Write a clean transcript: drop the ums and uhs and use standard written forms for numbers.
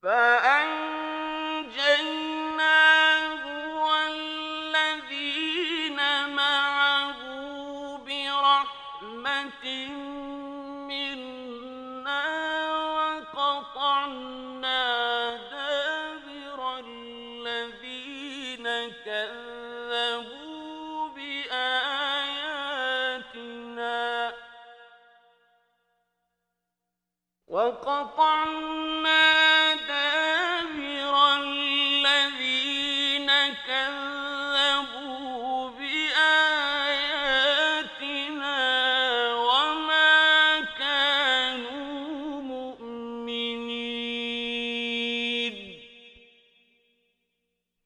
فأنجيناه والذين معه برحمة منا وقطعنا دابر الذين كذبوا بآياتنا وقطعنا